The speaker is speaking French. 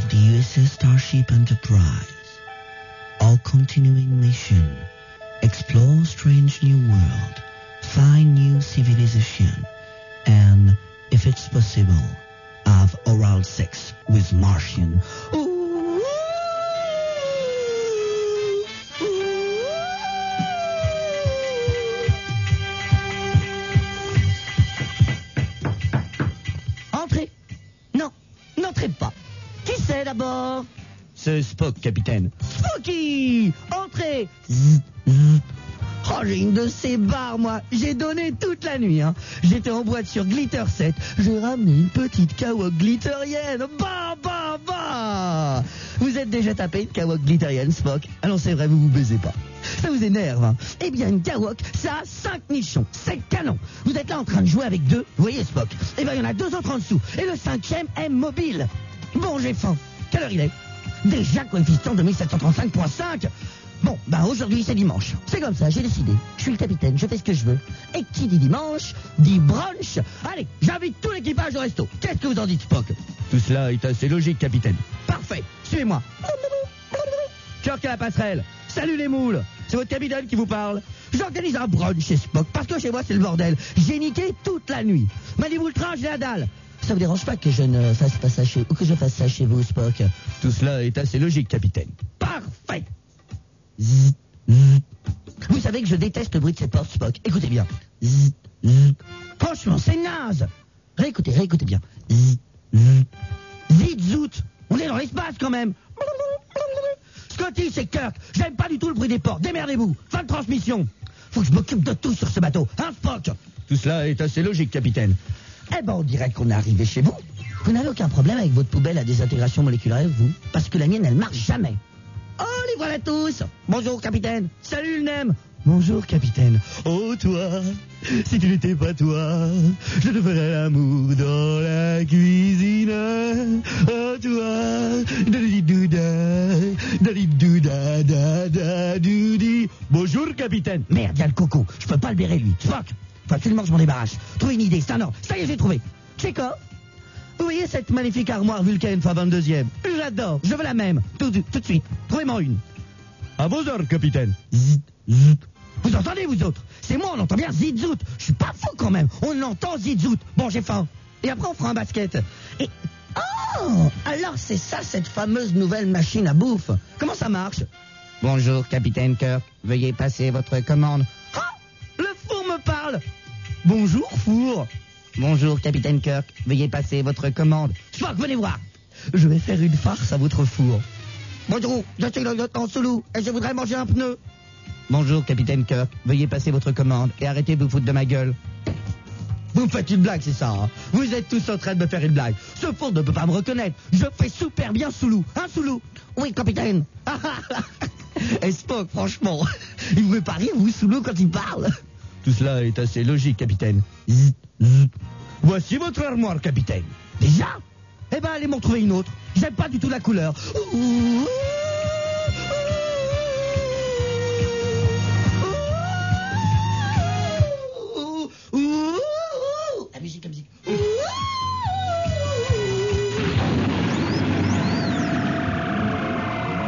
the USS Starship Enterprise. Our continuing mission. Explore strange new world. Find new civilization. And, if it's possible, have oral sex with Martian. Ooh. Entrez. Non, n'entrez pas. Qui c'est d'abord? C'est Spock, capitaine. Spooky! Entrez! Zzz, zzz. Oh, j'ai une de ces barres, moi. J'ai donné toute la nuit, hein. J'étais en boîte sur Glitter 7. J'ai ramené une petite kawok glitterienne. Bah, bah, bah! Vous êtes déjà tapé une kawok glitterienne, Spock? Ah non, c'est vrai, vous baisez pas. Ça vous énerve, hein. Eh bien, une kawok, ça a 5 nichons. C'est canon. Vous êtes là en train de jouer avec 2. Vous voyez, Spock? Eh bien, il y en a 2 autres en dessous. Et le 5e est mobile. Bon, j'ai faim. Quelle heure il est? Déjà coefficient de 1735.5. Bon, aujourd'hui c'est dimanche. C'est comme ça, j'ai décidé. Je suis le capitaine, je fais ce que je veux. Et qui dit dimanche, dit brunch. Allez, j'invite tout l'équipage au resto. Qu'est-ce que vous en dites, Spock? Tout cela est assez logique, capitaine. Parfait, suivez-moi. Kirk à la passerelle. Salut les moules. C'est votre capitaine qui vous parle. J'organise un brunch chez Spock, parce que chez moi c'est le bordel. J'ai niqué toute la nuit. Maniez-vous le train, j'ai la dalle. Ça vous dérange pas que je ne fasse pas ça chez... ou que je fasse ça chez vous, Spock? Tout cela est assez logique, capitaine. Parfait. Zzz, zzz. Vous savez que je déteste le bruit de cette porte, Spock. Écoutez bien. Zzz, zzz. Franchement, c'est naze. Réécoutez bien. Zzz, zzz. Zit, zout. On est dans l'espace quand même. Scotty, c'est Kirk. J'aime pas du tout le bruit des portes. Démerdez-vous. Fin de transmission. Faut que je m'occupe de tout sur ce bateau. Hein, Spock? Tout cela est assez logique, capitaine. Eh ben, on dirait qu'on est arrivé chez vous. Vous n'avez aucun problème avec votre poubelle à désintégration moléculaire, vous? Parce que la mienne, elle marche jamais. Oh, les voilà tous. Bonjour, capitaine. Salut, le Nem. Bonjour, capitaine. Oh, toi, si tu n'étais pas toi, je te ferais l'amour dans la cuisine. Oh, toi, da-di-douda, da-da-doudi. Bonjour, capitaine. Merde, y'a le coco. Je peux pas le bérer, lui. Spock. Faut absolument que je m'en débarrasse. Trouvez une idée, c'est un ordre. Ça y est, j'ai trouvé. Tchékov. Vous voyez cette magnifique armoire Vulcain X22e? J'adore, je veux la même. Tout de suite. Trouvez-moi une. À vos ordres, capitaine. Zit, zout. Vous entendez, vous autres? C'est moi, on entend bien zit, zout. Je suis pas fou quand même. On entend zit, zout. Bon, j'ai faim. Et après, on fera un basket. Et... Oh! Alors, c'est ça, cette fameuse nouvelle machine à bouffe. Comment ça marche? Bonjour, capitaine Kirk. Veuillez passer votre commande. Ah! Le four me parle. Bonjour, four. Bonjour, capitaine Kirk. Veuillez passer votre commande. Spock, venez voir. Je vais faire une farce à votre four. Bonjour, je suis le lieutenant Soulou et je voudrais manger un pneu. Bonjour, capitaine Kirk. Veuillez passer votre commande et arrêtez de vous foutre de ma gueule. Vous me faites une blague, c'est ça, hein? Vous êtes tous en train de me faire une blague. Ce four ne peut pas me reconnaître. Je fais super bien Soulou. Hein, Soulou? Oui, capitaine. Et Spock, franchement, il vous fait pas rire, vous, Soulou, quand il parle? Tout cela est assez logique, capitaine. Zzz, zzz. Voici votre armoire, capitaine. Déjà? Eh ben, allez m'en trouver une autre. J'aime pas du tout la couleur. Ouh.